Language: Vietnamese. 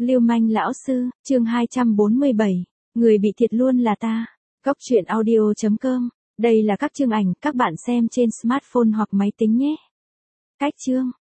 Lưu manh lão sư, chương 247. Người bị thiệt luôn là ta. Góc truyện audio.com. Đây là các chương ảnh các bạn xem trên smartphone hoặc máy tính nhé. Cách chương.